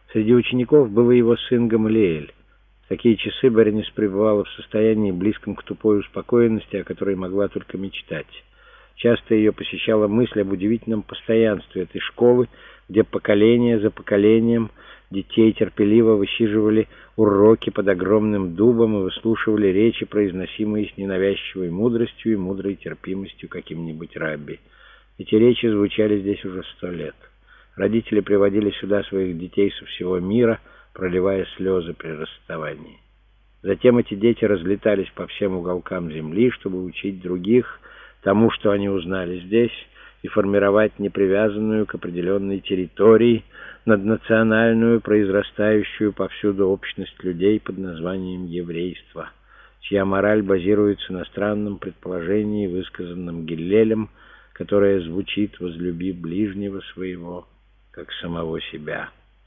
Среди учеников был и его сын Гамалиэль. В такие часы Беренис пребывала в состоянии, близком к тупой успокоенности, о которой могла только мечтать. Часто ее посещала мысль об удивительном постоянстве этой школы, где поколение за поколением детей терпеливо высиживали уроки под огромным дубом и выслушивали речи, произносимые с ненавязчивой мудростью и мудрой терпимостью каким-нибудь рабби. Эти речи звучали здесь уже 100 лет. Родители приводили сюда своих детей со всего мира, проливая слезы при расставании. Затем эти дети разлетались по всем уголкам земли, чтобы учить других тому, что они узнали здесь, и формировать непривязанную к определенной территории наднациональную, произрастающую повсюду общность людей под названием еврейство, чья мораль базируется на странном предположении, высказанном Гиллелем, которое звучит: «Возлюби ближнего своего, как самого себя».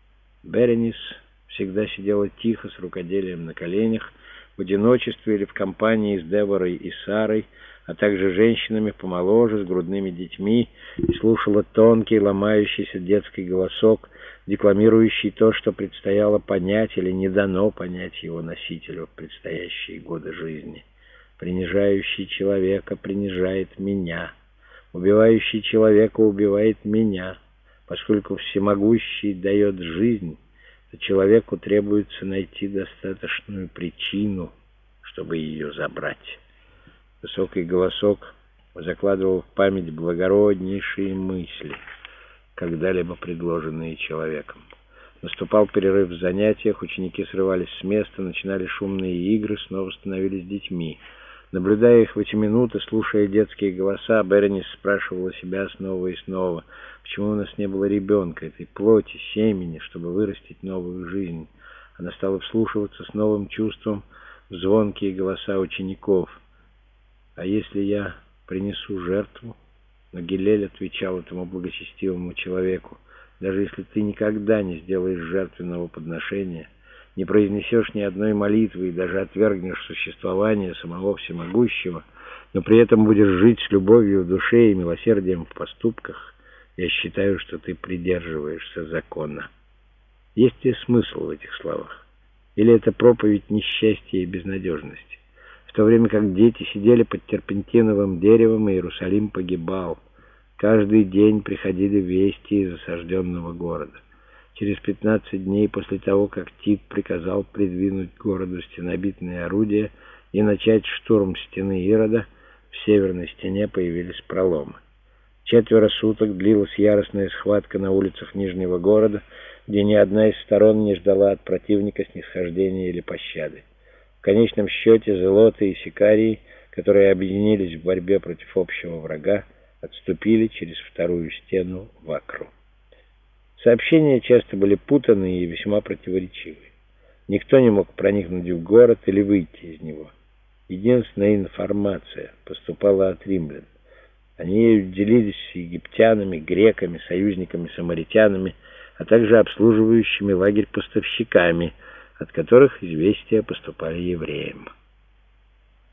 Беренис всегда сидела тихо, с рукоделием на коленях, в одиночестве или в компании с Деборой и Сарой, а также женщинами помоложе, с грудными детьми, и слушала тонкий, ломающийся детский голосок, декламирующий то, что предстояло понять или не дано понять его носителю в предстоящие годы жизни. «Принижающий человека принижает меня, убивающий человека убивает меня. Поскольку всемогущий дает жизнь, то человеку требуется найти достаточную причину, чтобы ее забрать». Высокий голосок закладывал в память благороднейшие мысли, когда-либо предложенные человеком. Наступал перерыв в занятиях, ученики срывались с места, начинали шумные игры, снова становились детьми. Наблюдая их в эти минуты, слушая детские голоса, Беренис спрашивала себя снова и снова: почему у нас не было ребенка, этой плоти, семени, чтобы вырастить новую жизнь? Она стала вслушиваться с новым чувством в звонкие голоса учеников. «А если я принесу жертву?» Но Гиллель отвечал этому благочестивому человеку: «Даже если ты никогда не сделаешь жертвенного подношения, не произнесешь ни одной молитвы и даже отвергнешь существование самого всемогущего, но при этом будешь жить с любовью в душе и милосердием в поступках, я считаю, что ты придерживаешься закона». Есть ли смысл в этих словах? Или это проповедь несчастья и безнадежности? В то время как дети сидели под терпентиновым деревом, Иерусалим погибал. Каждый день приходили вести из осажденного города. Через 15 дней после того, как Тит приказал придвинуть к городу стенобитные орудия и начать штурм стены Ирода, в северной стене появились проломы. 4 суток длилась яростная схватка на улицах Нижнего города, где ни одна из сторон не ждала от противника снисхождения или пощады. В конечном счете зелоты и сикарии, которые объединились в борьбе против общего врага, отступили через вторую стену в Акру. Сообщения часто были путанные и весьма противоречивые. Никто не мог проникнуть в город или выйти из него. Единственная информация поступала от римлян. Они делились с египтянами, греками, союзниками-самаритянами, а также обслуживающими лагерь поставщиками, от которых известия поступали евреям.